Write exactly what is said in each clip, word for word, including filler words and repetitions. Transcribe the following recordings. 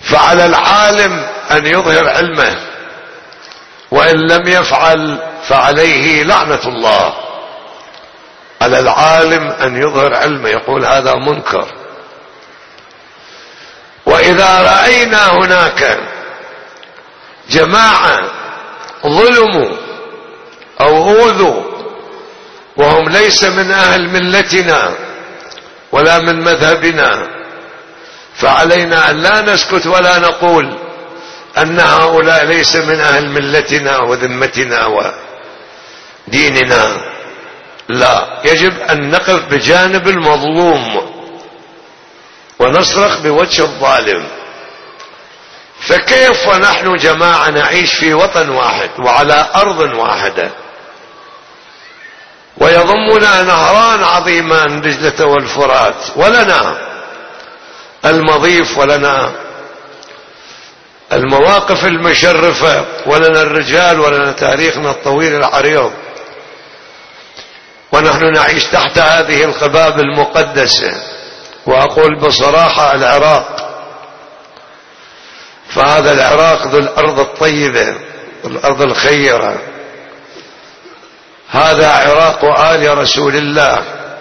فعلى العالم أن يظهر علمه، وإن لم يفعل فعليه لعنة الله. على العالم أن يظهر علمه، يقول هذا منكر. وإذا رأينا هناك جماعة ظلموا أو أوذوا وهم ليس من أهل ملتنا ولا من مذهبنا، فعلينا أن لا نسكت ولا نقول أن هؤلاء ليس من أهل ملتنا وذمتنا وديننا. لا، يجب أن نقف بجانب المظلوم ونصرخ بوجه الظالم. فكيف ونحن جماعة نعيش في وطن واحد وعلى أرض واحدة، ويضمنا نهران عظيمان دجلة والفرات، ولنا المضيف ولنا المواقف المشرفة ولنا الرجال ولنا تاريخنا الطويل العريض، ونحن نعيش تحت هذه القباب المقدسة. وأقول بصراحة العراق، فهذا العراق ذو الأرض الطيبة والأرض الخيرة، هذا عراق آل رسول الله،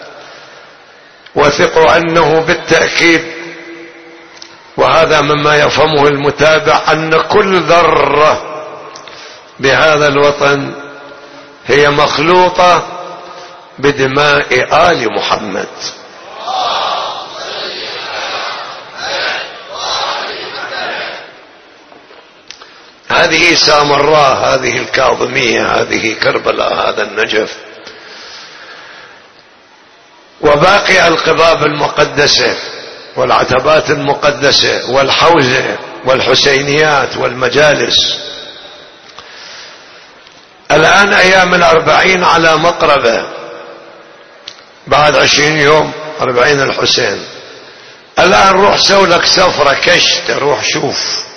وثقوا أنه بالتأكيد، وهذا مما يفهمه المتابع، أن كل ذرة بهذا الوطن هي مخلوطة بدماء آل محمد. هذه سامراء، هذه الكاظمية، هذه كربلاء، هذا النجف، وباقي القباب المقدسة والعتبات المقدسة والحوزة والحسينيات والمجالس. الآن أيام الأربعين على مقربة، بعد عشرين يوم أربعين الحسين. الآن روح سولك سفرة كشت، روح شوف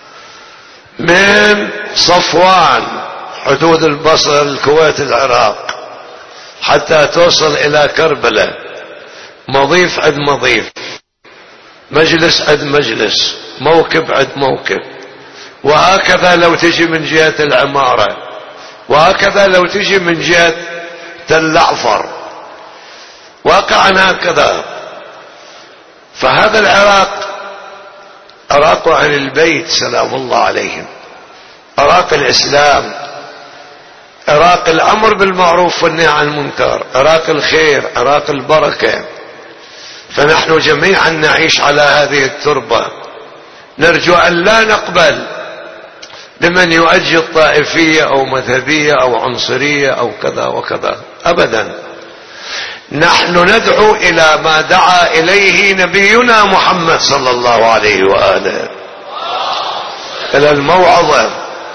من صفوان حدود البصر الكويت العراق حتى توصل إلى كربلاء، مضيف عد مضيف، مجلس عد مجلس، موكب عد موكب، وهكذا لو تجي من جهة العمارة، وهكذا لو تجي من جهة تل أعفر، واقعا هكذا. فهذا العراق عراق أهل البيت سلام الله عليهم، عراق الإسلام، عراق الأمر بالمعروف والنهي عن المنكر، عراق الخير، عراق البركة. فنحن جميعا نعيش على هذه التربة. نرجو أن لا نقبل لمن يؤجل طائفية أو مذهبية أو عنصرية أو كذا وكذا أبدا. نحن ندعو إلى ما دعا إليه نبينا محمد صلى الله عليه وآله، إلى الموعظة،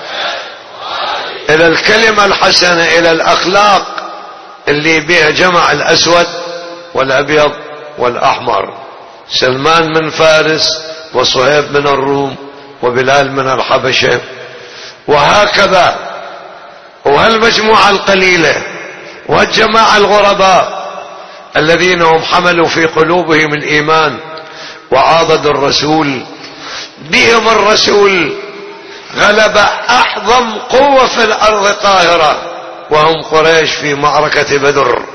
إلى الكلمة الحسنة، إلى الأخلاق اللي بها جمع الأسود والأبيض والأحمر، سلمان من فارس وصهيب من الروم وبلال من الحبشة، وهكذا. وهالمجموعة القليلة والجماعة الغرباء الذين هم حملوا في قلوبهم الإيمان وعاضدوا الرسول، بهم الرسول غلب أعظم قوة في الأرض قاهرة، وهم قريش في معركة بدر.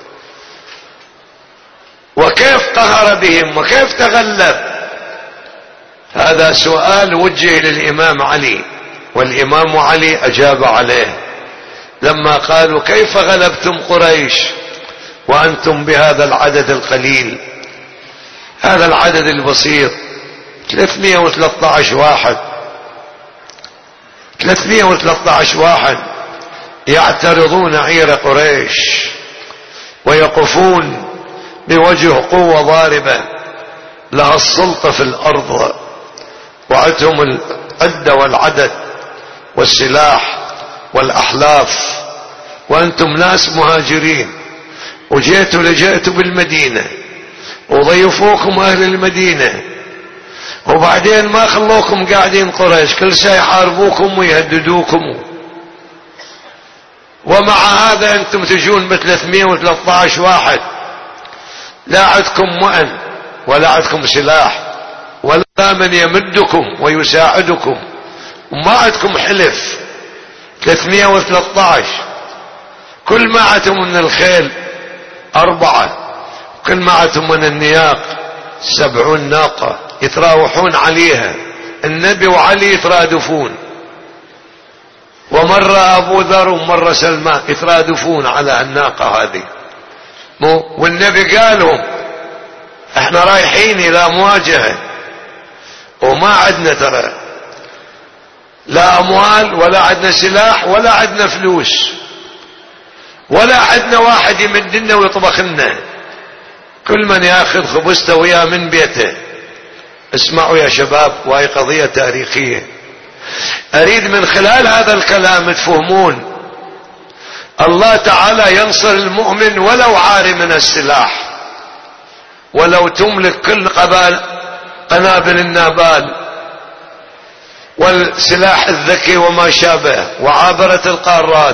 وكيف قهر بهم وكيف تغلب؟ هذا سؤال وجه للإمام علي، والإمام علي أجاب عليه لما قالوا كيف غلبتم قريش وأنتم بهذا العدد القليل، هذا العدد البسيط، ثلاثمائة وثلاثة عشر واحد، ثلاثمائة وثلاثة عشر واحد يعترضون عير قريش ويقفون بوجه قوة ضاربة لها السلطة في الأرض، وعدهم العدة والعدد والسلاح والأحلاف، وأنتم ناس مهاجرين وجيتوا لجئتوا بالمدينة وضيفوكم أهل المدينة، وبعدين ما خلوكم قاعدين قريش، كل شيء يحاربوكم ويهددوكم، ومع هذا أنتم تجون بثلاثمائة وثلاثة عشر واحد، لا عندكم مؤن ولا عندكم سلاح ولا من يمدكم ويساعدكم، وما عندكم حلف ثلاثمائة وثلاثة عشر، كل ما عندكم من الخيل أربعة، كل ما عندكم من النياق سبعون ناقة يتراوحون عليها، النبي وعلي يترادفون، ومرة أبو ذر ومرة سلمان يترادفون على الناقة هذه، والنبي قالهم احنا رايحين الى مواجهة وما عندنا ترى لا اموال ولا عندنا سلاح ولا عندنا فلوس ولا عندنا واحد يمدنا ويطبخ لنا، كل من ياخذ خبزته وياه من بيته. اسمعوا يا شباب، وهي قضية تاريخية، اريد من خلال هذا الكلام تفهمون الله تعالى ينصر المؤمن ولو عار من السلاح، ولو تملك كل قبال قنابل النابال والسلاح الذكي وما شابه وعابرة القارات،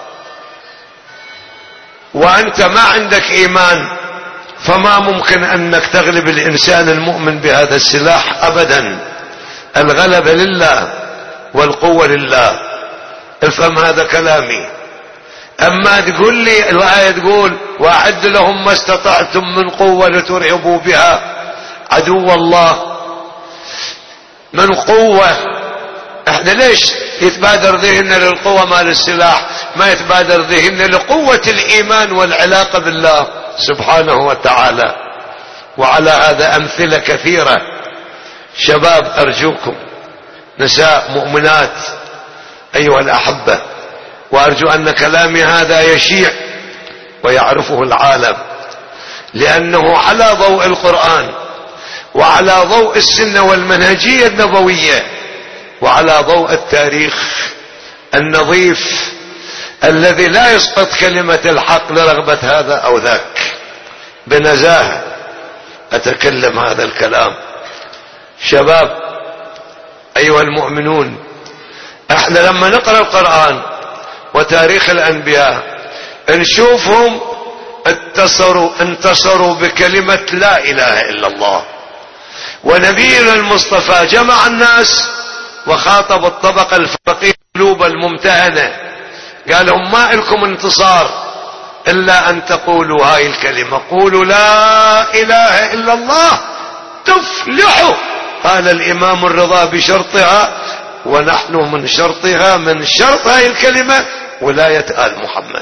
وأنت ما عندك إيمان، فما ممكن أنك تغلب الإنسان المؤمن بهذا السلاح أبدا. الغلبة لله والقوة لله. افهم هذا كلامي. أما تقول لي الآية تقول وأعد لهم ما استطعتم من قوة لترهبوا بها عدو الله، من قوة، احنا ليش يتبادر ذهننا للقوة مال السلاح، ما يتبادر ذهننا لقوة الإيمان والعلاقة بالله سبحانه وتعالى. وعلى هذا أمثلة كثيرة. شباب أرجوكم، نساء مؤمنات أيها الأحبة، وأرجو أن كلامي هذا يشيع ويعرفه العالم، لأنه على ضوء القرآن وعلى ضوء السنة والمنهجية النبوية وعلى ضوء التاريخ النظيف الذي لا يسقط كلمة الحق لرغبة هذا أو ذاك. بنزاهة أتكلم هذا الكلام. شباب أيها المؤمنون، احنا لما نقرأ القرآن وتاريخ الأنبياء نشوفهم انتصروا انتصروا بكلمة لا إله إلا الله. ونبينا المصطفى جمع الناس وخاطب الطبقة الفقيرة القلوب الممتهنة، قال لهم ما لكم انتصار إلا أن تقولوا هاي الكلمة، قولوا لا إله إلا الله تفلحوا. قال الإمام الرضا بشرطها، ونحن من شرطها، من شرط هاي الكلمة ولاية آل محمد.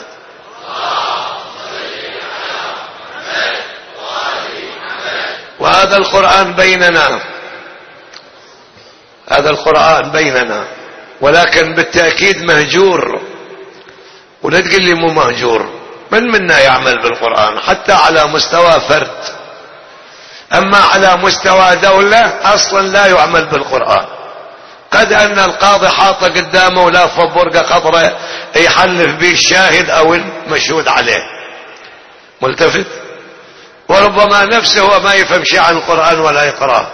وهذا القرآن بيننا، هذا القرآن بيننا، ولكن بالتأكيد مهجور. ولا تقل لي مو مهجور، من منا يعمل بالقرآن حتى على مستوى فرد، أما على مستوى دولة أصلا لا يعمل بالقرآن. قد أن القاضي حاط قدامه ولا فبرقة خضراء يحلف به الشاهد أو المشهود عليه ملتفت، وربما نفسه هو ما يفهم شيء عن القرآن ولا يقرأه.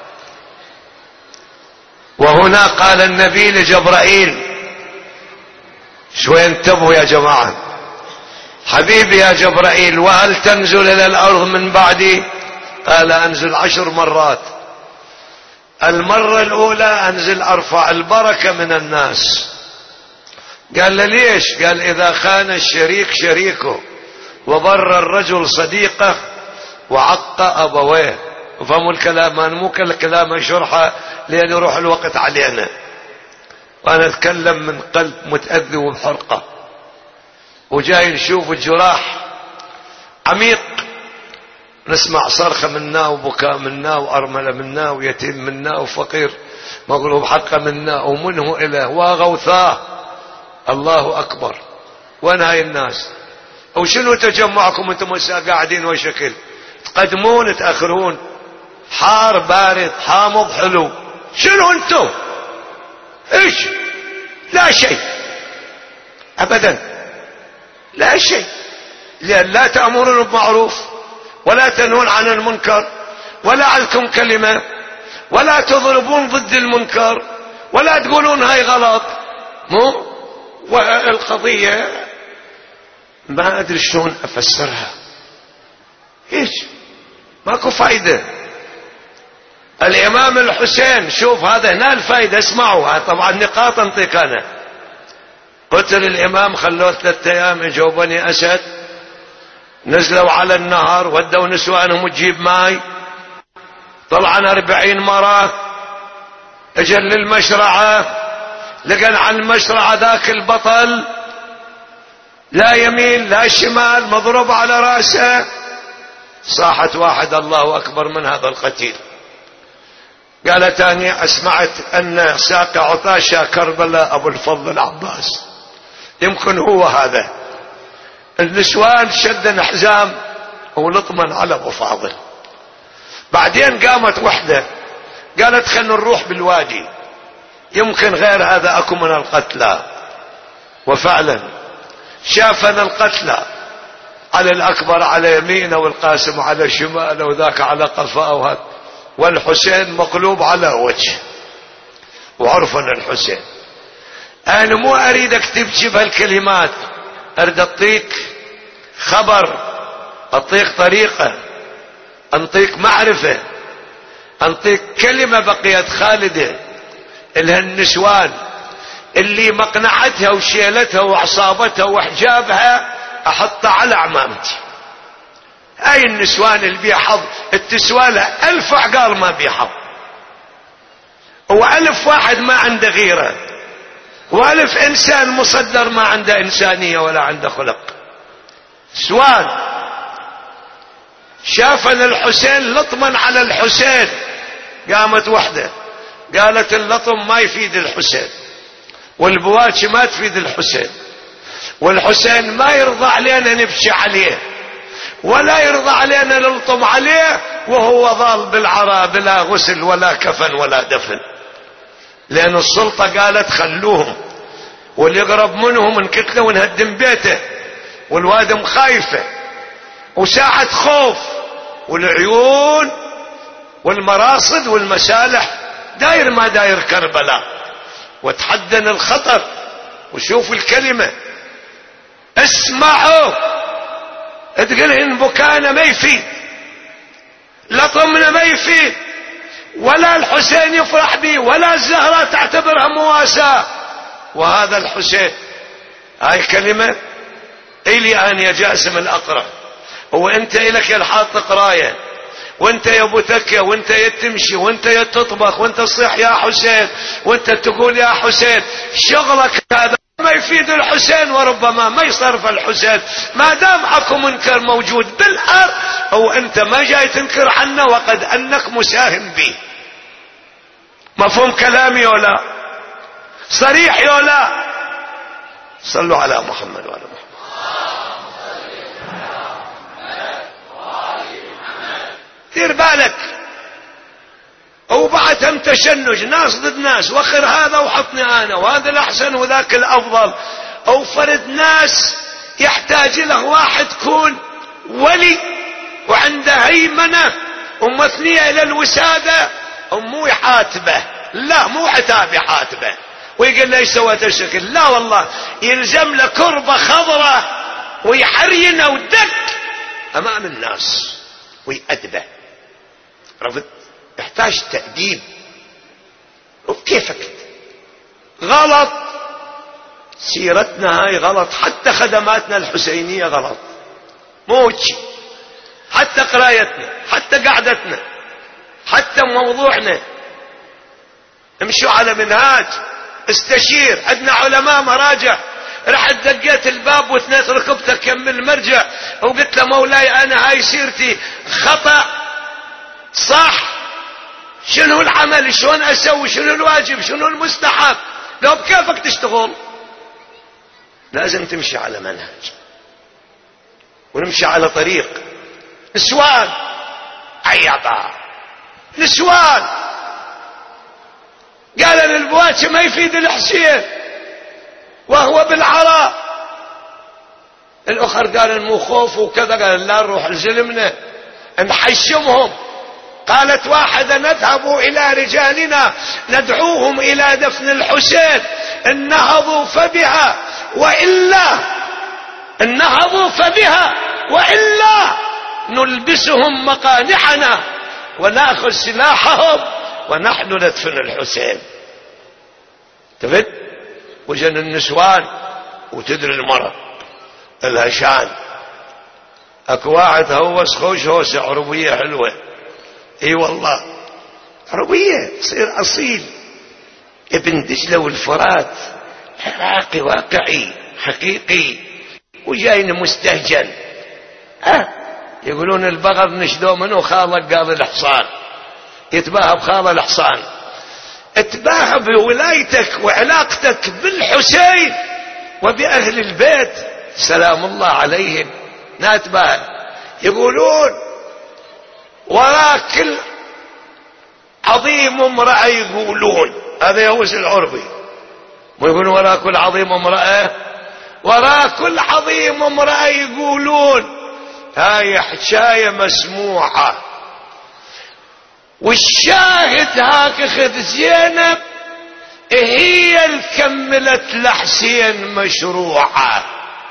وهنا قال النبي لجبرائيل، شوي انتبهوا يا جماعة، حبيبي يا جبرائيل وهل تنزل إلى الأرض من بعدي؟ قال أنزل عشر مرات. المرة الأولى أنزل أرفع البركة من الناس. قال له ليش؟ قال إذا خان الشريك شريكه وضر الرجل صديقه وعق أبويه. فهموا الكلام؟ أنا مو كلام شرحه لأن يروح الوقت علينا، وأنا أتكلم من قلب متأذي وبحرقة، وجاي نشوف الجراح عميق، نسمع صرخة منا وبكاء منا وأرملة منا ويتيم منا وفقير مغلوب حقه منا ومنه إله وغوثاه. الله أكبر. وين هاي الناس؟ وشنو تجمعكم انتم قاعدين وشكل؟ تقدمون تأخرون، حار بارد حامض حلو، شنو انتم؟ ايش؟ لا شيء ابدا، لا شيء. لأن لا تأمرون بالمعروف ولا تنهون عن المنكر ولا عندكم كلمة ولا تضربون ضد المنكر ولا تقولون هاي غلط. مو والقضية ما أدري شلون أفسرها. إيش؟ ماكو فايدة. الامام الحسين، شوف هذا هنا الفائدة، اسمعوا طبعا نقاط انطيك انا. قتل الامام، خلوه ثلاثة ايام، اجوا بني اسد نزلوا على النهر، ودوا نسوانهم تجيب ماي، طلعن اربعين مرة، اجل للمشرعة، لقن على المشرعة ذاك البطل لا يمين لا شمال، مضروب على رأسه. صاحت واحد الله اكبر من هذا القتيل. قالت اني اسمعت ان ساق عطاشة كربلاء ابو الفضل العباس، يمكن هو هذا. النسوان شدن حزام ولطمن على ابو فاضل. بعدين قامت وحده قالت خلنا نروح بالوادي، يمكن غير هذا اكو من القتلى. وفعلا شافنا القتلى، على الاكبر على يمينه والقاسم على شماله وذاك على قفاه وهذا، والحسين مقلوب على وجه. وعرفنا الحسين. انا مو اريد اكتب بهالكلمات، اريد اعطيك خبر، اعطيك طريقة، انطيك معرفة، انطيك كلمة بقيت خالدة لها النسوان اللي مقنعتها وشيلتها وعصابتها وحجابها احطها على عمامتي. هاي النسوان اللي بيها حظ، التسوالة الف عقال ما بيها حظ، والف واحد ما عنده غيرة، والف انسان مصدر ما عنده انسانية ولا عنده خلق. سوان شافن الحسين لطما على الحسين، قامت وحده قالت اللطم ما يفيد الحسين، والبواكي ما تفيد الحسين، والحسين ما يرضى علينا نبكي عليه، ولا يرضى علينا نلطم عليه وهو ضال بالعراء بلا غسل ولا كفن ولا دفن. لأن السلطة قالت خلوهم، واللي يقرب منهم نكتله ونهدم بيته، والوادم خايفة وساعة خوف، والعيون والمراصد والمسالح داير ما داير كربلاء، وتحدن الخطر. وشوف الكلمة، اسمعوا، تقولهن بكانا ما يفيد، لطمنا ما يفيد، ولا الحسين يفرح بي، ولا الزهرة تعتبرها مواساة. وهذا الحسين، هاي كلمة إلي أن يا جاسم الأقرأ، وانت إلك يا الحاط قراية، وانت يا ابو تكة، وانت يا تمشي، وانت يا تطبخ، وانت تصيح يا حسين، وانت تقول يا حسين. شغلك هذا ما يفيد الحسين، وربما ما يصرف الحسين ما دام اكو منكر موجود بالارض، او انت ما جاي تنكر عنه وقد انك مساهم به. مفهوم كلامي ولا صريح ولا؟ صلوا على محمد وعلى محمد. دير بالك. وبعدهم تشنج، ناس ضد ناس، وخر هذا وحطني انا، وهذا الاحسن وذاك الافضل، او فرد ناس يحتاج له واحد يكون ولي وعنده هيمنه ومثنيه الى الوساده، ومو يحاتبه، لا مو عتاب يحاتبه ويقول ليش سويت الشكل، لا والله يلزم له كربه خضراء ويحرينه ودك امام الناس ويأدبه. رفض، يحتاج تأديب. وكيفك غلط، سيرتنا هاي غلط، حتى خدماتنا الحسينية غلط، موجي، حتى قرايتنا، حتى قعدتنا، حتى موضوعنا. امشوا على منهاج، استشير، عندنا علماء مراجع. رحت دقيت الباب واثنيت ركبتك كمل مرجع، وقلت له مولاي انا هاي سيرتي خطأ صح، شنو العمل، شلون اسوي، شنو الواجب، شنو المستحب. لو بكيفك تشتغل، لازم تمشي على منهج ونمشي على طريق. نسوان عيبا، نسوان قال للبواتي ما يفيد الحسين وهو بالعراء. الاخر قال مو خوف وكذا، قال لا نروح لزلمنا نحشمهم. قالت واحدة نذهب الى رجالنا ندعوهم الى دفن الحسين، ان نهضوا فبها والا ان نهضوا فبها والا نلبسهم مقانحنا وناخذ سلاحهم ونحن ندفن الحسين. تفد وجن النسوان، وتدري المرض الهشان. اكو واحد هوس خوش هوسة عربية حلوة، اي والله عربية يصير اصيل، ابن دجلة والفرات، عراقي واقعي حقيقي، وجاينا مستهجن. أه يقولون البغض نشدوه منه خالك قاضي الحصان، يتباهى بخاله الحصان. اتباهى بولايتك وعلاقتك بالحسين وبأهل البيت سلام الله عليهم، ناتباهى. يقولون وراء كل عظيم امرأة، يقولون هذا يوز العربي، ويقولون وراء كل عظيم امرأة، وراء كل عظيم امرأة يقولون. هاي حكاية مسموعة. والشاهد هاك اخذ زينب هي الكملت لحسين مشروعة.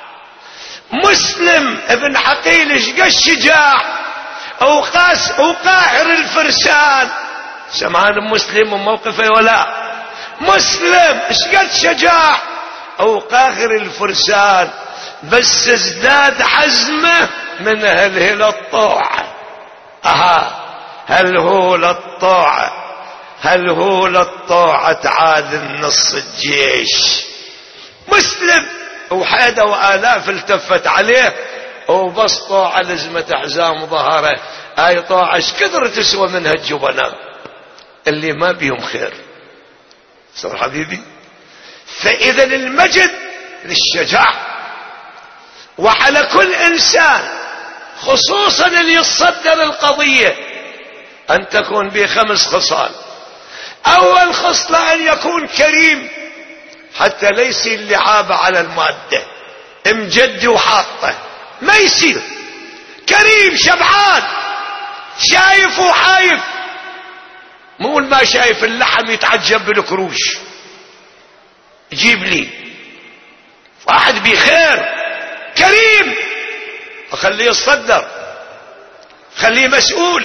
مسلم ابن عقيل اشقى الشجاع، او قاس او قاهر الفرسان. سمعان مسلم وموقفه ولا مسلم اشقى الشجاع او قاهر الفرسان، بس ازداد عزمه من هلهل الطوعة. اها هل هو للطوعة، هل هو للطوعة تعادل نص الجيش. مسلم وحيدة وآلاف التفت عليه، وبس طوعة لزمة حزام ظهره. هاي طوعة ايش كثر تسوى منها الجبناء اللي ما بيهم خير. صار حبيبي، فإذا المجد للشجاع، وعلى كل إنسان خصوصا اللي يصدر القضية أن تكون به خمس خصال. أول خصلة أن يكون كريم، حتى ليس اللعابة على المادة، مجدي وحاطة، ما يصير. كريم شبعان، شايف وحايف، مو ما شايف اللحم يتعجب بالكروش. جيب لي واحد بخير كريم، اخليه يصدر، خليه مسؤول،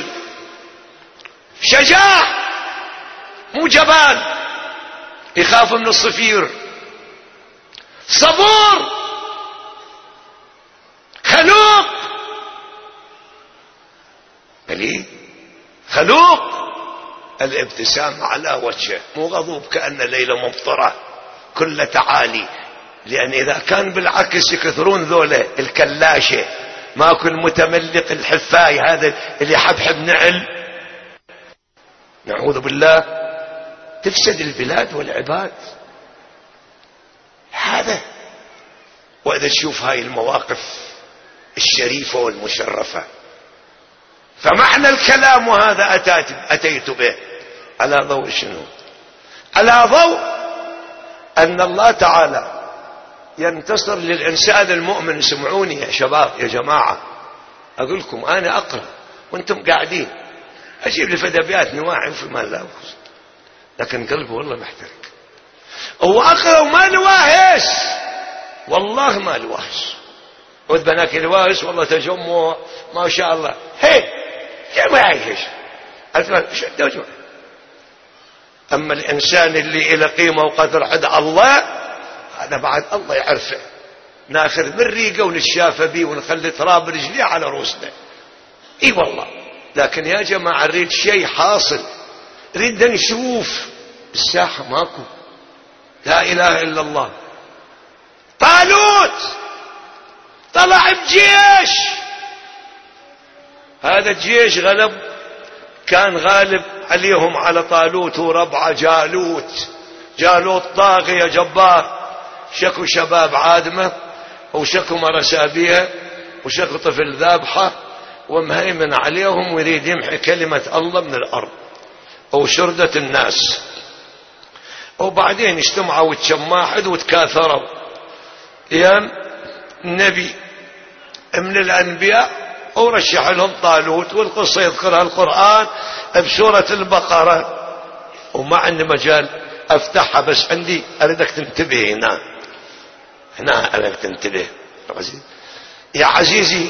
شجاع، مو جبان يخاف من الصفير، صبور، خلوق. بلي خلوق، الابتسام على وجهه، مو غضوب كأن ليلة ممطرة كل تعالي. لأن إذا كان بالعكس يكثرون ذولا الكلاشة، ماكو المتملق الحفاي هذا اللي يحبحب نعل، نعوذ بالله، تفسد البلاد والعباد هذا. وإذا تشوف هاي المواقف الشريفة والمشرفة، فمعنى الكلام وهذا أتيت, أتيت به على ضوء شنو؟ على ضوء أن الله تعالى ينتصر للإنسان المؤمن. سمعوني يا شباب يا جماعة، أقول لكم أنا أقرأ وأنتم قاعدين، أجيب لي فدبيات نواعي في مال لا، لكن قلبي والله محترق. هو أقرأ وما نواهس، والله ما نواهس. ود بناك نواهس والله تجمع ما شاء الله. هي ما يعيش شو. أما الإنسان اللي إلى قيمة وقدر عند الله، هذا بعد الله يعرفه. ناخذ من ريقه ونتشافى بيه ونخلي تراب رجليه على روسنا. اي والله. لكن يا جماعة نريد شيء حاصل، نريد نشوف الساحة ماكو. لا إله إلا الله. طالوت طلع بجيش، هذا الجيش غلب، كان غالب عليهم على طالوت وربعه جالوت. جالوت طاغية جبار، شكو شباب عادمة، وشكو مرسى بيها، وشكو طفل ذابحة، ومهيمن عليهم ويريد يمحي كلمة الله من الأرض وشردة الناس. وبعدين اجتمعوا وتشماحد وتكاثروا. يا نبي من الأنبياء ورشح لهم طالوت، والقصة يذكرها القرآن بسورة البقرة، وما عندي مجال افتحها، بس عندي اريدك تنتبه هنا هنا اريدك تنتبه يا عزيزي.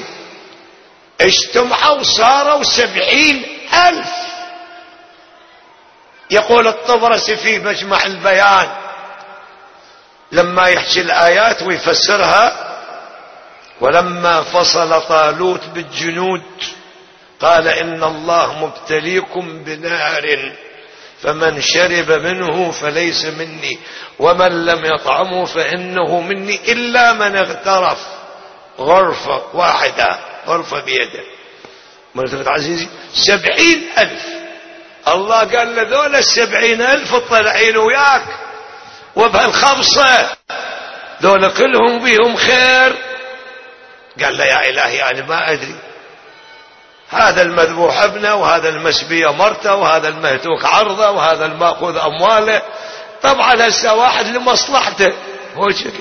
اجتمعوا صاروا سبعين الف، يقول الطبرسي في مجمع البيان لما يحكي الآيات ويفسرها: ولما فصل طالوت بالجنود قال إن الله مبتليكم بنار فمن شرب منه فليس مني ومن لم يطعمه فإنه مني إلا من اغترف غرفة واحدة، غرفة بيده. مرتبة عزيزي سبعين ألف. الله قال لذول السبعين ألف طلعين وياك وبهالخمسة ذول كلهم بيهم خير. قال له: يا إلهي أنا ما أدري، هذا المذبوح ابنه وهذا المسبية مرته وهذا المهتوك عرضه وهذا المأخوذ أمواله، طبعا هسه واحد لمصلحته هو شكل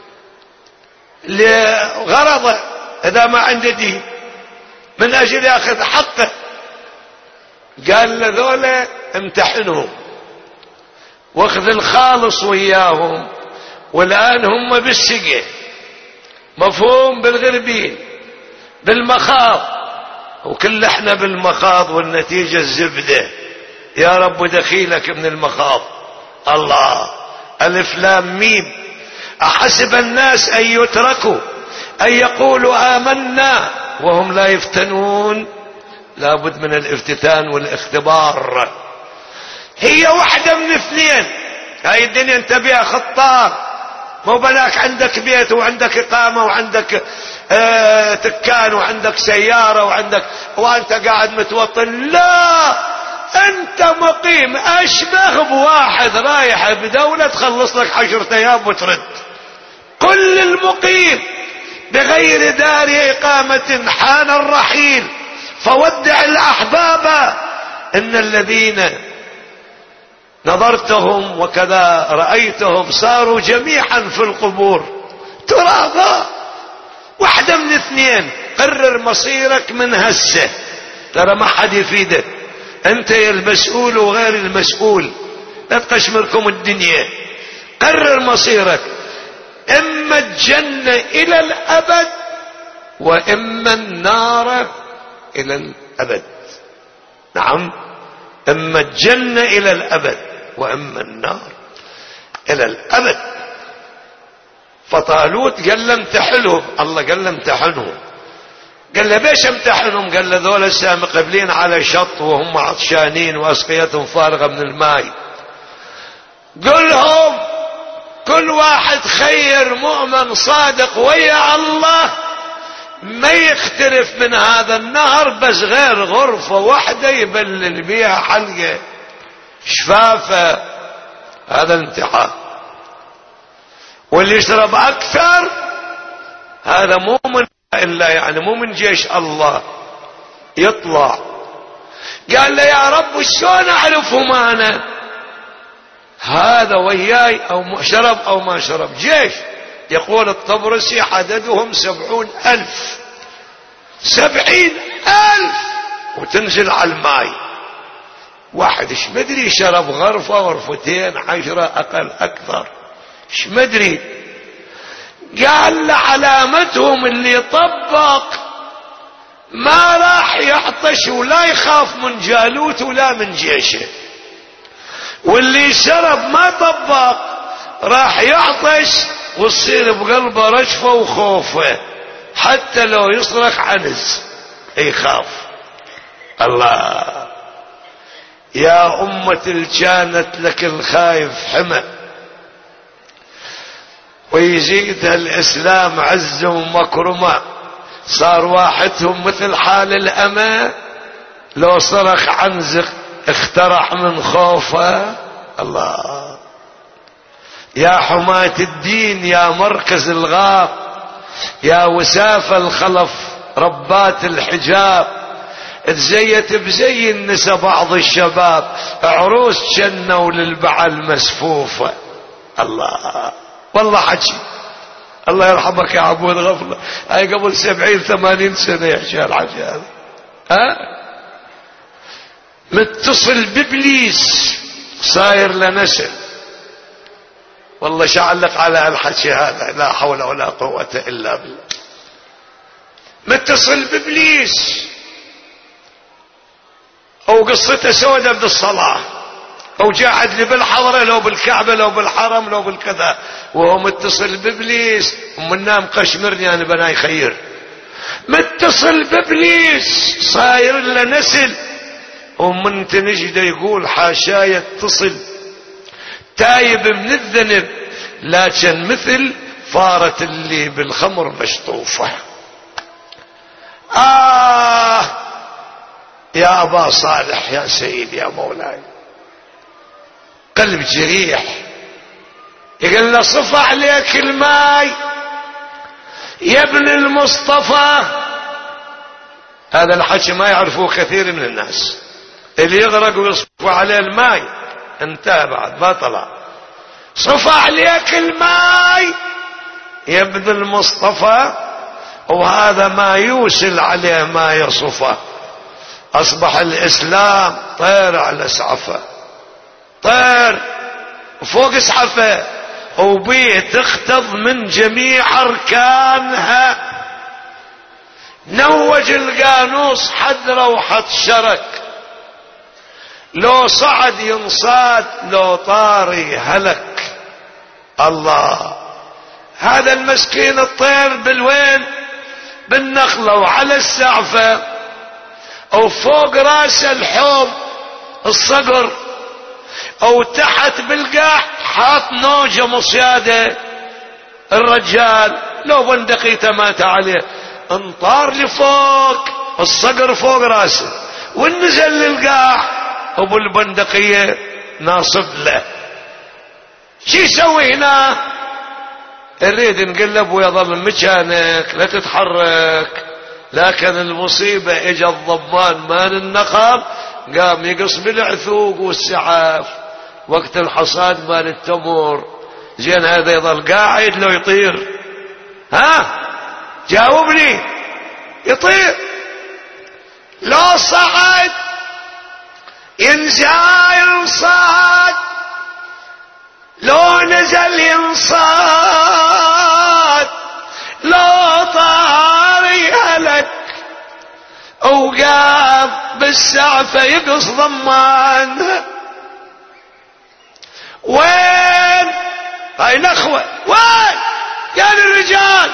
لغرضه إذا ما عنده دين من أجل يأخذ حقه. قال لذولا امتحنهم واخذ الخالص وياهم، والآن هم بالسقة، مفهوم، بالغربين، بالمخاض، وكل احنا بالمخاض والنتيجة الزبدة. يا رب دخيلك من المخاض. الله. ألف لام ميم. أحسب الناس أن يتركوا أن يقولوا آمنا وهم لا يفتنون. لابد من الافتتان والاختبار. هي واحدة من اثنين، هاي الدنيا انت بيها خطار، مو بلاك عندك بيت وعندك إقامة وعندك اه تكان وعندك سيارة وعندك وانت قاعد متوطن. لا، انت مقيم اشبه بواحد رايح بدولة تخلص لك عشرة ايام وترد. كل المقيم بغير دار إقامة حان الرحيل فودع الأحباب إن الذين نظرتهم وكذا رأيتهم صاروا جميعا في القبور ترابا. واحدة من اثنين، قرر مصيرك من هسه، ترى ما حد يفيدك، انت المسؤول وغير المسؤول، لا تقشمركم الدنيا. قرر مصيرك، اما الجنة الى الابد واما النار الى الابد. نعم، اما الجنة الى الابد واما النار الى الابد. فطالوت قال له امتحنهم. الله قال له امتحنهم. قال له بيش امتحنهم؟ قال له ذول هسه مقبلين على شط وهم عطشانين واسقيتهم فارغة من الماء. قل لهم كل واحد خير مؤمن صادق ويا الله ما يختلف من هذا النهر، بس غير غرفة واحدة يبلل بيها حلقة شفافة. هذا الامتحان. واللي يشرب اكثر هذا مو من الا يعني مو من جيش الله يطلع. قال له يا رب شلون اعرفهم انا هذا وياي او شرب او ما شرب؟ جيش. يقول الطبرسي عددهم سبعون الف. سبعين الف وتنزل على الماي. واحد ايش مدري شرب غرفة غرفتين عشرة اقل اكثر ايش مدري. قال علامتهم اللي طبق ما راح يعطش ولا يخاف من جالوت ولا من جيشه، واللي شرب ما طبق راح يعطش وتصير بقلبه رجفة وخوفه، حتى لو يصرخ عنز يخاف. الله. يا أمة كانت لك الخايف حمى، ويزيدها الإسلام عز ومكرمة. صار واحدهم مثل حال الأمة، لو صرخ عنز اخترع من خوفه. الله. يا حماة الدين، يا مركز الغاب، يا وسافة الخلف ربات الحجاب، تزيت بزي النساء بعض الشباب، عروس جنوا للبعل مسفوفة. الله. والله حكي الله يرحمك يا عبود غفلة، هاي قبل سبعين ثمانين سنة يحكي الحكي هذا. ها متصل بابليس صاير لنسل. والله شعلق على الحكي هذا، لا حول ولا قوة الا بالله. متصل بابليس، او قصته سودة بالصلاة. او قاعد لي بالحضرة لو بالكعبة لو بالحرم لو بالكذا، وهو متصل بابليس. ام نام قشمرني انا بناي خير، متصل بابليس صاير له نسل. ومن تنجده يقول حاشا يتصل، تايب من الذنب لكن مثل فارة اللي بالخمر مشطوفة. آه يا أبا صالح يا سيدي يا مولاي، قلب جريح. يقول له صف عليك الماي يا ابن المصطفى. هذا الحكي ما يعرفوه كثير من الناس، اللي يغرق ويصفوا عليه الماي انتهى بعد ما طلع. صف عليك الماي يا ابن المصطفى، وهذا ما يوسل عليه ما يصفه. اصبح الاسلام طير على سعفه، طير فوق سعفه، وبيه تختض من جميع اركانها. نوج القانوس حذره وحط شرك، لو صعد ينصاد لو طاري هلك. الله، هذا المسكين الطير بالوين؟ بالنخلة وعلى السعفة، او فوق راس الحوم الصقر، او تحت بالقاع حاط نوجة مصيادة. الرجال لو بندقيته مات عليه، انطار لفوق الصقر فوق راسه والنزل للقاع، ابو البندقية ناصب له. شي يسوي هنا؟ نريد نقلب ويظل مكانك لا تتحرك. لكن المصيبة اجا الضبان مال النخل قام يقص بالعثوق والسعاف وقت الحصاد مال التمر. زين هذا يظل قاعد لو يطير؟ ها جاوبني. يطير. لو صعد ينزل ينصاد، لو نزل ينصاد، لو طار يهلك، وقام بالسعفة يقص ضمان. وين هاي نخوة؟ وين قال الرجال؟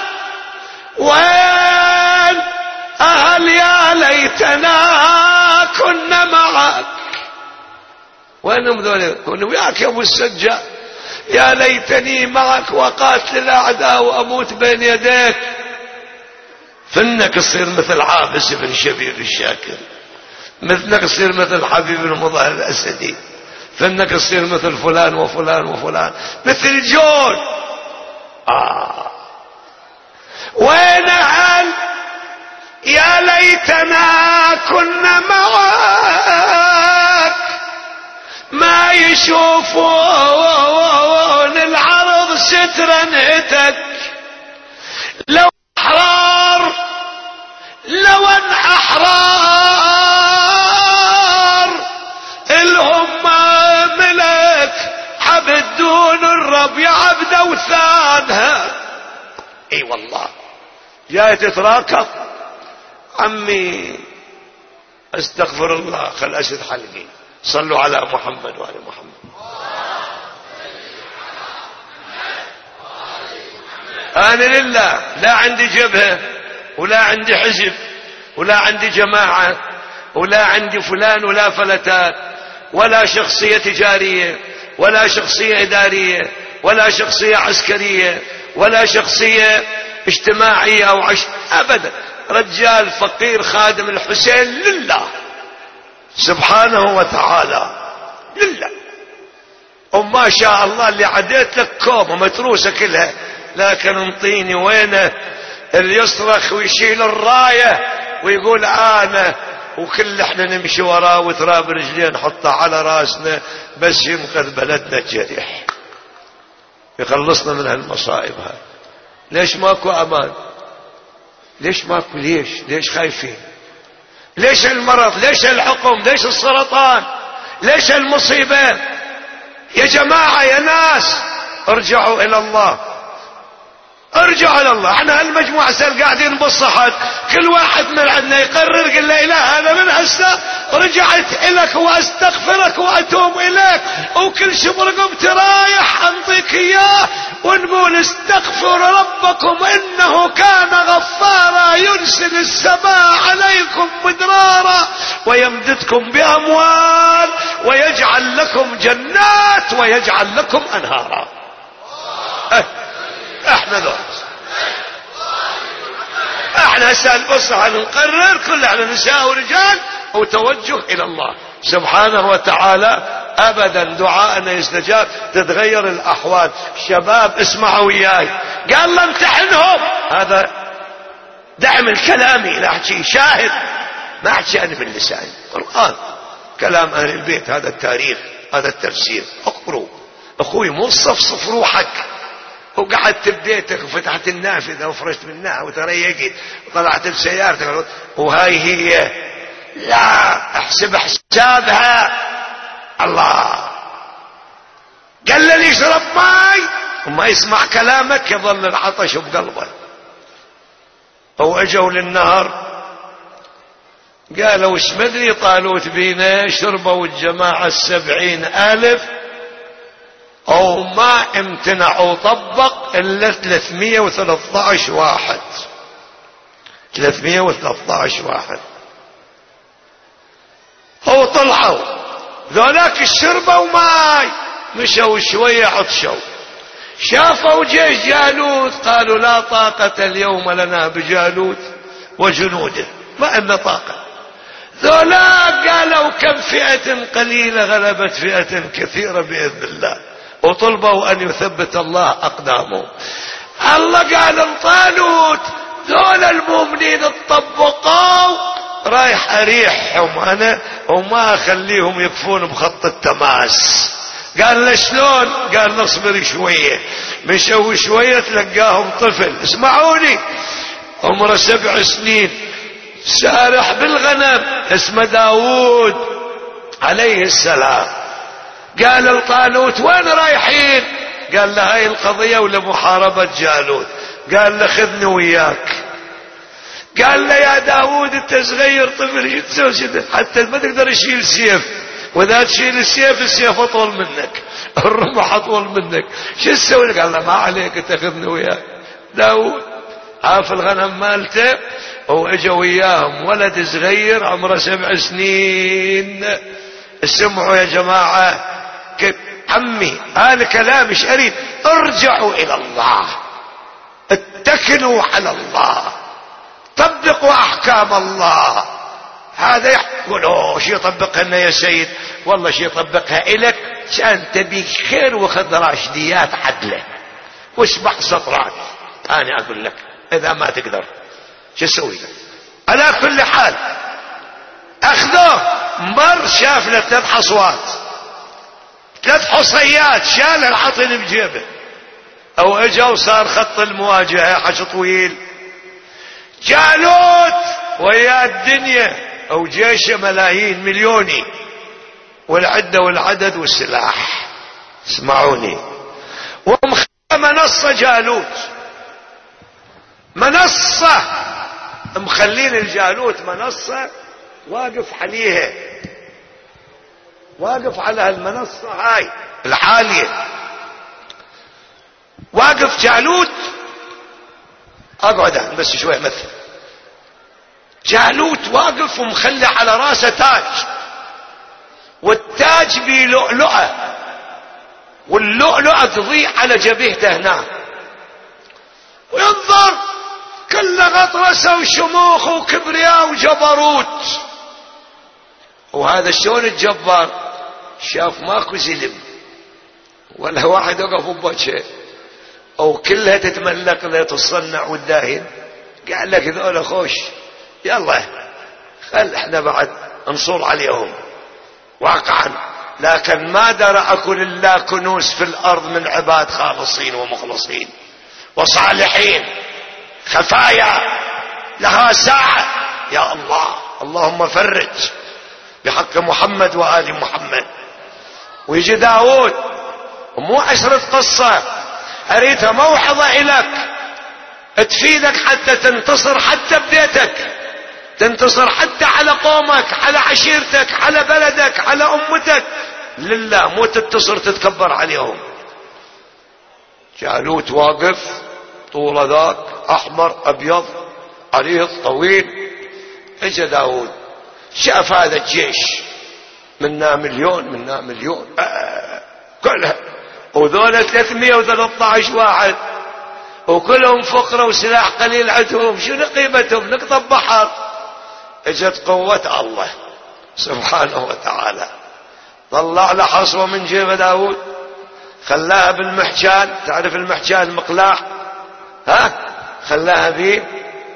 وين اهل يا ليتنا كنا معك؟ وينهم ذولي؟ كنا وياك يا ابو السجاد. يا ليتني معك وقاتل الاعداء واموت بين يديك. فانك تصير مثل عابس بن شبيب الشاكر، مثلك تصير مثل حبيب بن مظاهر الاسدي، فانك تصير مثل فلان وفلان وفلان، مثل جون. آه. وين اهل يا ليتنا كنا معك؟ ما يشوفون العرض سترا نهتك. لو احرار لو ان احرار الهم ملك عبد دون الرب يا عبد اوثانها. اي والله جاي تتراكب. عمي استغفر الله، خل اسد حلقي. صلوا على محمد وعلى محمد. انا لله لا عندي جبهة ولا عندي حزب ولا عندي جماعة ولا عندي فلان ولا فلتات ولا شخصية تجارية ولا شخصية ادارية ولا شخصية عسكرية ولا شخصية اجتماعية او عش ابدا. رجال فقير خادم الحسين لله سبحانه وتعالى، لله. وما شاء الله اللي عديت لك كومة متروسة كلها، لكن انطيني وينه اللي يصرخ ويشيل الراية ويقول انا، وكل احنا نمشي وراه وتراب رجلين نحطه على راسنا بس ينقذ بلدنا الجريح، يخلصنا من هالمصائب هاي. ليش ماكو امان؟ ليش ماكو؟ ليش ليش خايفين؟ ليش المرض؟ ليش الحكم؟ ليش السرطان؟ ليش المصيبة؟ يا جماعة يا ناس ارجعوا الى الله. ارجعوا الى الله. احنا هالمجموعة سال قاعدين بالصحن، كل واحد من عندنا يقرر قل لا اله انا من هسه رجعت الك واستغفرك واتوب اليك، وكل شبر قمت رايح انطيك اياه ونقول استغفر ربكم انه كان غفارا يرسل السماء عليكم مدرارا ويمددكم باموال ويجعل لكم جنات ويجعل لكم انهارا. اه احنا ذول، احنا سال بصحى نقرر كل احنا نساء ورجال وتوجه الى الله سبحانه وتعالى. ابدا دعاءنا يستجاب، تتغير الاحوال. شباب اسمعوا وياي، قال له امتحنهم، هذا دعم الكلامي لا احكي شاهد ما احكي انا من لساني، قرآن كلام اهل البيت، هذا التاريخ هذا التفسير. اقروا اخوي مو صفصف روحك وقعدت ببيتك وفتحت النافذة وفرشت منها وتريقت وطلعت بسيارتك وهاي هي، لا احسب حسابها. الله قال لي يشرب ماي وما يسمع كلامك يظل العطش بقلبه. او اجوا للنهر قالوا وش مدري طالوت بينا، شربوا الجماعة السبعين الف او ما امتنعوا طبق الا ثلاثمية وثلاثة عشر واحد، ثلاثمية وثلاثة عشر واحد. هو طلعوا ذولاك الشربوا ماي، مشوا شوية عطشوا، شافوا جيش جالوت قالوا لا طاقة اليوم لنا بجالوت وجنوده، ما إن طاقة. ذولاك قالوا كم فئة قليلة غلبت فئة كثيرة بإذن الله، وطلبوا أن يثبت الله أقدامهم. الله قال لطالوت ذول المؤمنين الطبقوا رايح أريحهم أنا وما أخليهم يكفون بخط التماس. قال له شلون؟ قال له اصبر شوية. مشوا شوية تلقاهم طفل، اسمعوني، عمره سبع سنين سارح بالغنم اسمه داود عليه السلام. قال لطالوت وين رايحين؟ قال له هاي القضية ولمحاربة جالوت. قال له خذني وياك. قال له يا داود انت صغير طفل شو تسوي شد حتى ما تقدر تشيل سيف، واذا تشيل السيف السيف اطول منك، الرمح اطول منك، شو تسوي؟ قال له ما عليك انت خذني وياك. داود عاف الغنم مالته واجا وياهم ولد صغير عمره سبع سنين. اسمعوا يا جماعة عمي هذا كلام ايش اريد؟ ارجعوا الى الله، اتكلوا على الله، طبقوا احكام الله. هذا يقولوا شي يطبقها لنا يا سيد، والله شي يطبقها الك عشان تبي خير وخذ راشديات عدله واسمع سطرات. انا اقول لك اذا ما تقدر شو تسوي؟ على كل حال اخذوه مر شاف له ثلاث حصوات ثلاث حصيات، شال العطل بجيبه او اجا وصار خط المواجهة حش طويل. جالوت ويا الدنيا او جيش ملايين مليوني والعدة والعدد والسلاح. اسمعوني، ومخ منصة جالوت، منصة مخلين الجالوت منصة واقف عليها، واقف على هالمنصة هاي العالية، واقف جالوت. اقعد بس شوي مثل جالوت واقف ومخلي على راسه تاج، والتاج بلؤلؤة، واللؤلؤة تضيء على جبهته هنا، وينظر كل غطرسة وشموخ وكبرياء وجبروت. وهذا شلون الجبار شاف ماكو زلم ولا واحد وقف بوجهه او كلها تتملق له تصنع والداهن. قال لك ذولا خوش يلا خل احنا بعد نصور عليهم واقعا، لكن ما درى اكو الا كنوز في الارض من عباد خالصين ومخلصين وصالحين، خفايا لها ساعة. يا الله اللهم فرج بحق محمد وآل محمد. ويجي داود ومو عشرة قصة، اريدها موعظة الك تفيدك حتى تنتصر حتى ببيتك، تنتصر حتى على قومك، على عشيرتك، على بلدك، على امتك، لله، مو تنتصر تتكبر عليهم. جالوت واقف طول ذاك، احمر ابيض عريض طويل. اجا داود شاف هذا الجيش، منا مليون منا مليون آه كلها، وذولا ثلاثمائة وثلاثة عشر واحد، وكلهم فقرة وسلاح قليل عندهم، شنو قيمتهم؟ نقطة بحر. اجت قوة الله سبحانه وتعالى، طلع له حصوة من جيب داود، خلاها بالمحجان، تعرف المحجان مقلاع، ها، خلاها بيه،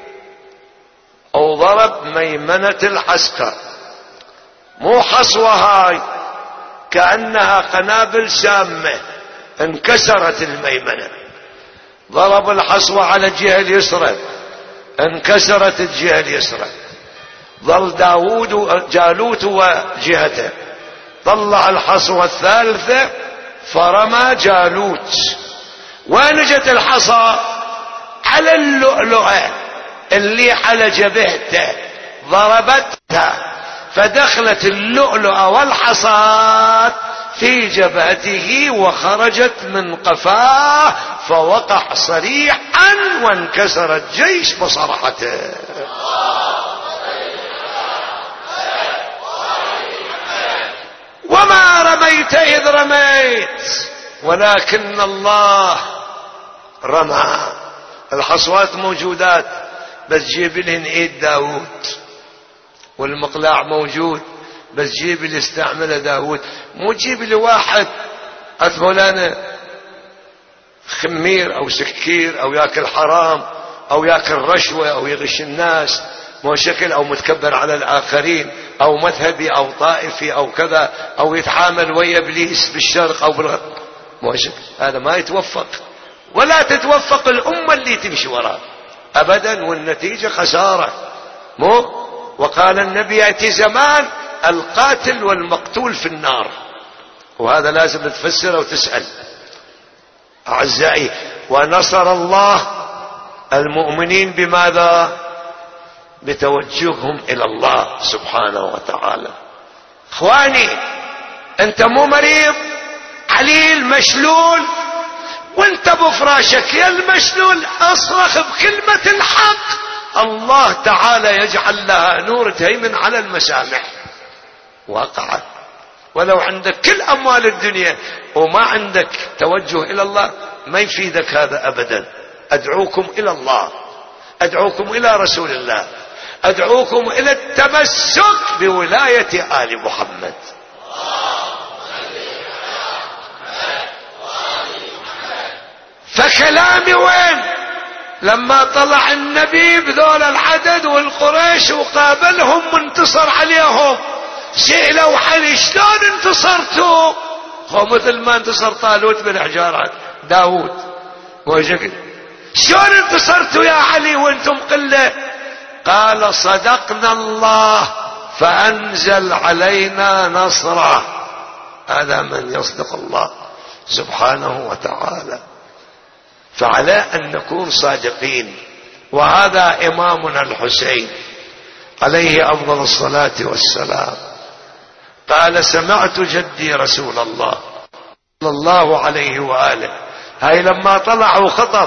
وضرب ميمنة العسكر. مو حصوة هاي، كأنها قنابل سامة، انكسرت الميمنة. ضرب الحصوة على الجهة اليسرى، انكسرت الجهة اليسرى. ظل داود جالوت وجهته، طلع الحصوة الثالثة فرمى جالوت. وين جت الحصى؟ على اللؤلؤة اللي على جبهته، ضربتها فدخلت اللؤلؤة والحصاة في جبهته وخرجت من قفاه، فوقع صريحا وانكسر الجيش بصرحته. وما رميت إذ رميت ولكن الله رمى. الحصوات موجودات، بس جيب لهن ايد داود، والمقلاع موجود، بس جيب اللي استعمله داود. مو جيب لي واحد فلان خمير او سكير او ياكل حرام او ياكل رشوة او يغش الناس، مو شكل، او متكبر على الاخرين، او مذهبي او طائفي او كذا، او يتعامل ويا ابليس بالشرق او بالغرب، مو شكل. هذا ما يتوفق، ولا تتوفق الامة اللي تمشي وراه ابدا، والنتيجة خسارة. مو وقال النبي يأتي زمان القاتل والمقتول في النار، وهذا لازم تفسره وتسأل. أعزائي، ونصر الله المؤمنين بماذا؟ بتوجههم إلى الله سبحانه وتعالى. اخواني، انت مو مريض عليل مشلول وانت بفراشك يا المشلول، اصرخ بكلمة الحق، الله تعالى يجعل لها نور تهيمن على المسامح. وقعت. ولو عندك كل اموال الدنيا وما عندك توجه الى الله ما يفيدك هذا ابدا. ادعوكم الى الله، ادعوكم الى رسول الله، ادعوكم الى التمسك بولاية آل محمد. فكلامي وين؟ لما طلع النبي بذول العدد والقريش وقابلهم وانتصر عليهم، سئلوا علي شلون انتصرتوا؟ هو مثل ما انتصر طالوت بالحجارات داود، مو شكل. شلون انتصرتوا يا علي وانتم قلة؟ قال صدقنا الله فانزل علينا نصره. هذا من يصدق الله سبحانه وتعالى. فعلى ان نكون صادقين. وهذا امامنا الحسين عليه افضل الصلاة والسلام قال سمعت جدي رسول الله صلى الله عليه وآله، هاي لما طلعوا خطب،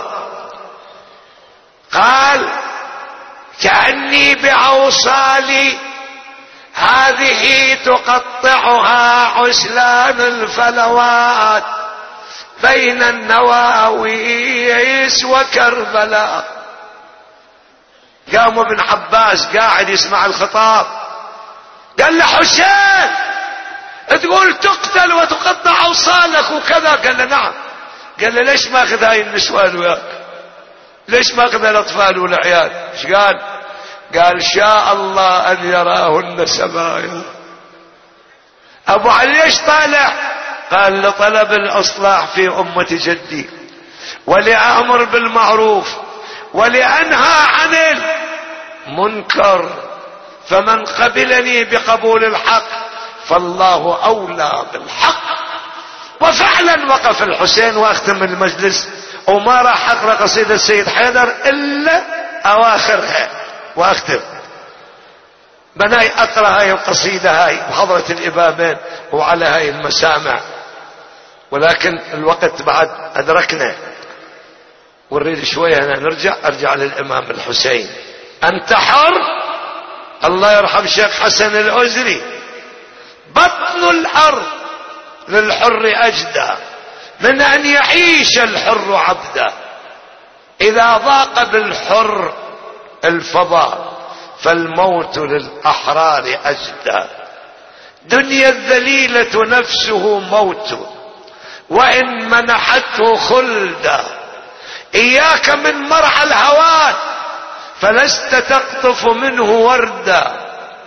قال كأني بعوصالي هذه تقطعها عسلان الفلوات بين النواويس وكربلاء. قام ابن عباس قاعد يسمع الخطاب، قال له حسين تقول تقتل وتقطع اوصالك وكذا؟ قال له نعم. قال له ليش ما اخذ هاي النسوان وياك؟ ليش ما اخذ الاطفال والعيال؟ ايش قال؟ قال شاء الله ان يراهن سبايا. ابو علي ليش طالع؟ قال لطلب الاصلاح في امة جدي، ولأمر بالمعروف ولأنهى عن المنكر، فمن قبلني بقبول الحق فالله اولى بالحق. وفعلا وقف الحسين، واختم المجلس، وما راح اقرأ قصيدة السيد حيدر الا اواخرها واختم. بناي اقرأ هاي القصيدة هاي بحضرة الامامين وعلى هاي المسامع، ولكن الوقت بعد ادركنا ونريد شوية هنا نرجع ارجع للامام الحسين. انت حر، الله يرحم شيخ حسن الأزري، بطن الارض للحر اجدى من ان يعيش الحر عبدا، اذا ضاق بالحر الفضاء فالموت للاحرار اجدى. دنيا الذليلة نفسه موت وان منحته خلدا، اياك من مرعى الهوان فلست تقطف منه وردا.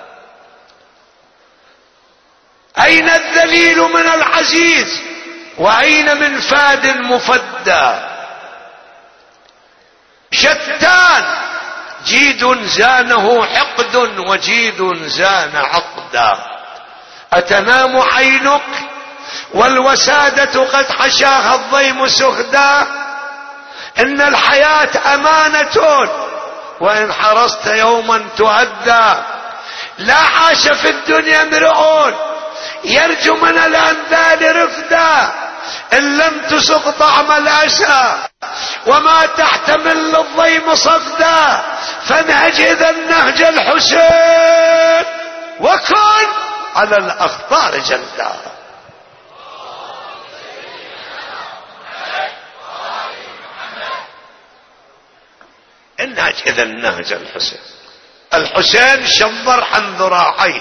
اين الذليل من العزيز واين من فاد مفدى؟ شتان جيد زانه حقد وجيد زان عقدا. اتنام عينك والوسادة قد حشاها الضيم سهدا؟ ان الحياة امانة وان حرصت يوما تؤدى. لا عاش في الدنيا امرؤ يرجو من الانذال رفدا، ان لم تسق طعم الاسى وما تحتمل الضيم صفدا. فانهج اذا النهج الحسين وكن على الاخطار جلدا. انهج اذا النهج الحسين. الحسين شمر عن ذراعيه،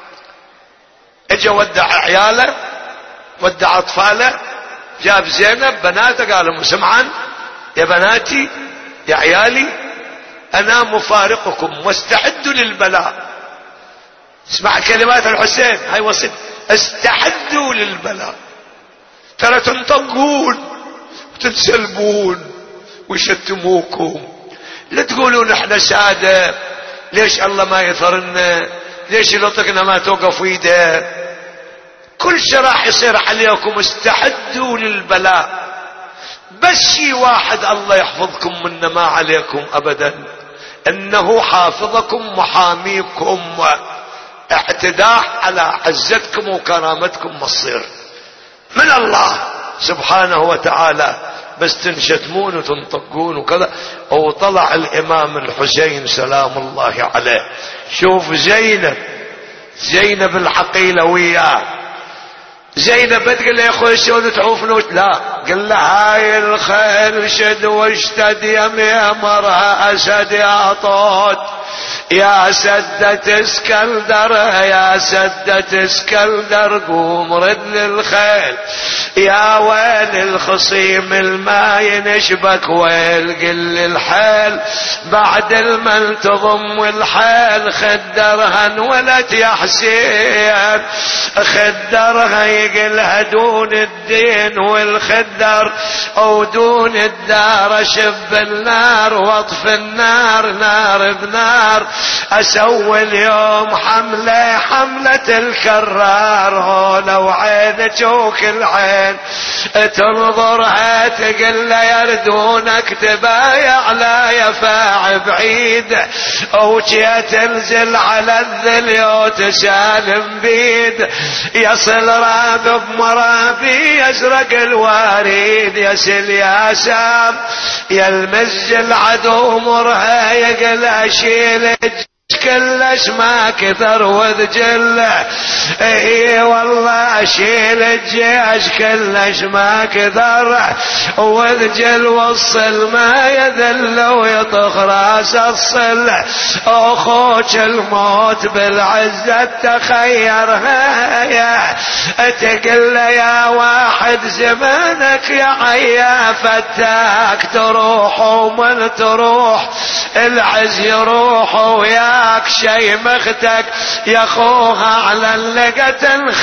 اجى ودع عياله ودع اطفاله، جاب زينب بناته قال لهم سمعا يا بناتي يا عيالي انا مفارقكم واستعدوا للبلاء. اسمع كلمات الحسين هاي وصف، استعدوا للبلاء، ترى تنطقون وتنسلبون ويشتموكم، لا تقولون احنا سادة، ليش الله ما يثرنا، ليش لطقنا ما توقف ايده، كل شيء راح يصير عليكم، استعدوا للبلاء. بس شي واحد الله يحفظكم منه ما عليكم ابدا، انه حافظكم محاميكم، اعتداء على عزتكم وكرامتكم مصير من الله سبحانه وتعالى، بس تنشتمون وتنطقون وكذا. وطلع الامام الحسين سلام الله عليه، شوف زينب زينب العقيلة وياه، زينب بتقول له يا اخوي شلون تعوفنا، لا قال له هاي الخيل شد واشتد يميمرها اسد يا طوت، يا سدة اسكندر يا سدة اسكندر قوم رد للخيل، يا ويل الخصيم الما ينشبك ويل قل الحيل، بعد المن تضم الحيل خدرها انولت يا حسين، خدرها يقلها دون الدين والخدر او دون الدار، شب النار واطف النار نار بنار، اسوي اليوم حملة حملة الكرار، هولا وعينك وكل عين تنظرها تقل يردونك تبايع لا يفاع بعيد، او تنزل على الذل وتسالم بيد، يصل راب بمرابي يزرق الواريد، يسل يا سام يلمز العدو مرها يقل اشيل كلش ما كثر وذجله، اي والله اشيل الجيش كلش ما كثر وذجل، وصل ما يذل ويطخ راس الصل، اخوك الموت بالعزة تخيرها، يا تقل يا واحد زمانك يا عيا فتاك تروح ومن تروح العز يروح ويا شي مختك يا اخوها على اللقى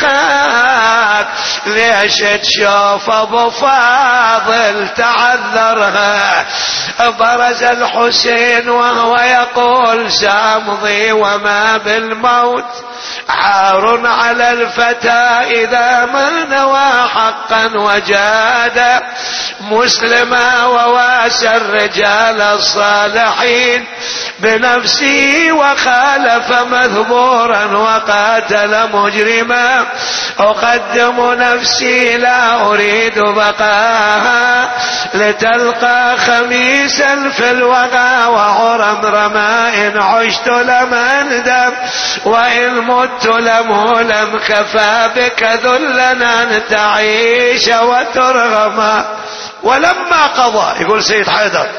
تنخاك، ليش تشوف ابو فاضل تعذرها، برز الحسين وهو يقول سامضي وما بالموت عار على الفتى إذا ما نوى حقا وجاد مسلما وواسى الرجال الصالحين بنفسه وخالف مذبورا وقاتل مجرما أقدم نفسي لا أريد بقاها لتلقى خميسا في الوغى وعرم رماء عشت لم أندم وإن مت لمولم كفى بك ذلنا أن تعيش وترغما. ولما قضى، يقول سيد حيدر،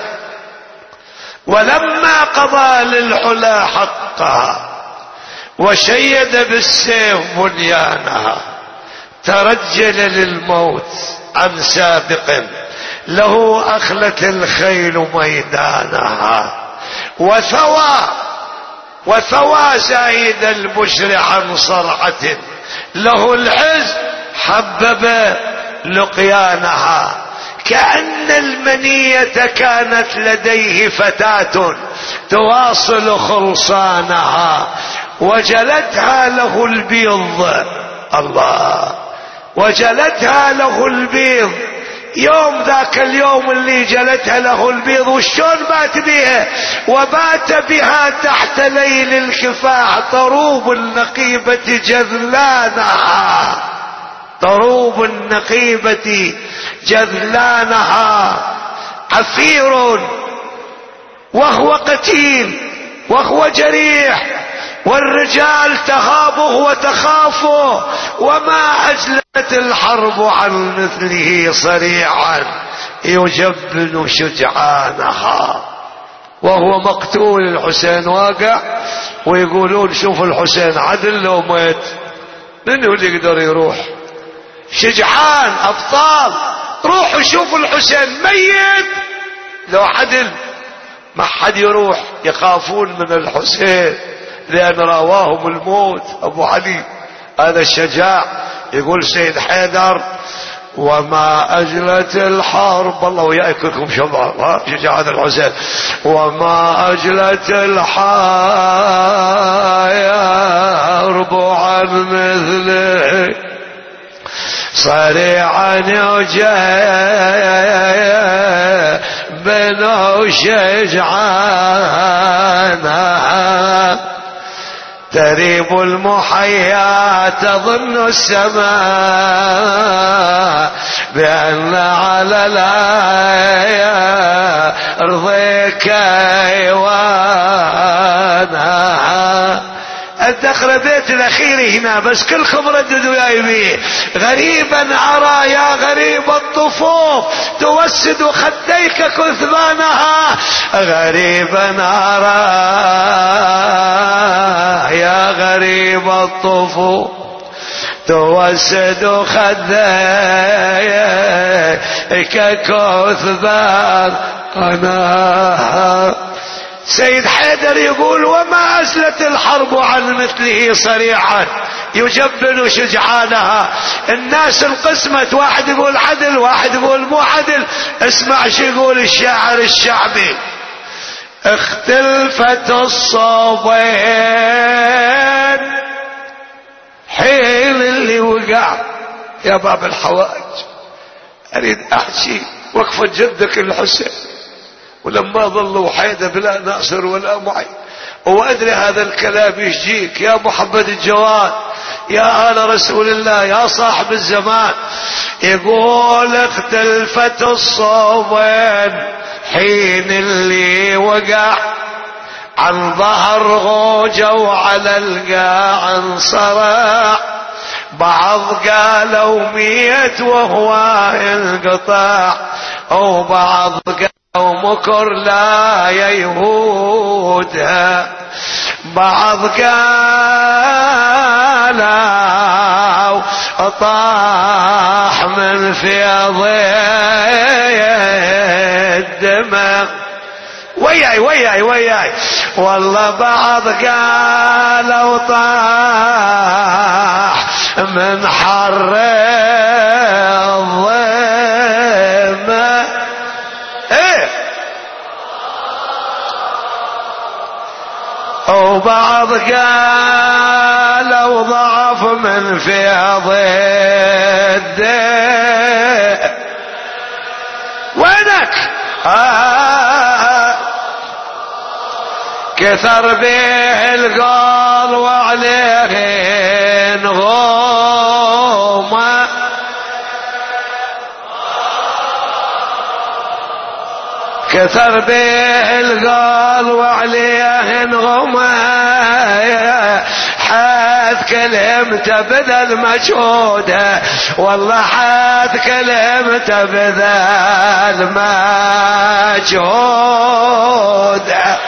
ولما قضى للعلا حقها وشيد بالسيف بنيانها ترجل للموت عن سابق له أخلت الخيل ميدانها وثوى وثوى زايد البشر عن صرعة له العز حبب لقيانها كأن المنية كانت لديه فتاة تواصل خلصانها وجلتها له البيض. الله، وجلتها له البيض يوم ذاك اليوم اللي جلتها له البيض وشون بات بها؟ وبات بها تحت ليل الكفاح طروب النقيبة جذلانها، طروب النقيبة جذلانها عفير وهو قتيل وهو جريح والرجال تهابه وتخافه وما أجلت الحرب عن مثله صريعا يجبن شجعانها. وهو مقتول الحسين واقع ويقولون شوف الحسين عدل لو مات منه اللي يقدر يروح؟ شجعان أبطال روحوا شوفوا الحسين ميت لو عدل ما حد يروح، يخافون من الحسين لأن رواهم الموت. أبو علي هذا الشجاع. يقول سيد حيدر وما أجلت الحرب، الله وياكم شباب شجاعة الحسين، وما أجلت الحرب عن مثله صريعا يجبن شجعانها تريب المحيا تظن السماء بأن على الأرض كيوانها. الدخل بيت الأخير هنا بس كلكم رددوا يا يبيه. غريبا أرى يا غريب الطفوف توسد خديك كثبانها، غريبا أرى يا غريب الطفوف توسد خديك كثبانها. سيد حيدر يقول وما أزلت الحرب عن مثله صريعا يجبن شجعانها. الناس انقسمت، واحد يقول عدل واحد يقول مو عدل. اسمع شو يقول الشاعر الشعبي: اختلفت الصوبين حين اللي وقع. يا باب الحوائج اريد احكي وقفة جدك الحسين ولما ظلوا حيدة بلا ناصر ولا معين، وادري هذا الكلام يجيك يا محمد الجواد يا آل رسول الله يا صاحب الزمان. يقول اختلفت الصوبين حين اللي وقع عن ظهر غوجة وعلى القاع انصرع، بعض قالوا ميت وهو انقطع وبعض قالوا مكر لا يهودها، بعض قالوا طاح من فيض الدماء. وياي وياي وياي والله بعض قالوا طاح من حر الظلمة. ايه وبعض قالوا وضعف من فيض الدين. وينك؟ آه كثر به القول وعليه نغومه، كثر به القول وعليه نغومه، حاث كلمته بذل مجهوده، والله حاث كلمته بذل مجهوده.